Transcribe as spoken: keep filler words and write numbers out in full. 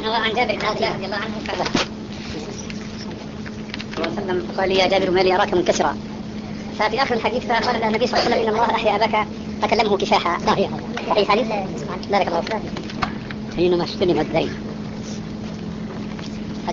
هو عن جابر بن عبد الله رضي الله عنه قال وسلم قال لي يا جابر ما لي أراك منكسرا. ففي آخر الحديث قال النبي صلى الله عليه وسلم إن الله أحيا أباك فكلمه كفاحا. صحيح. أي حديث؟ بارك الله فيك. حينما استلم الدين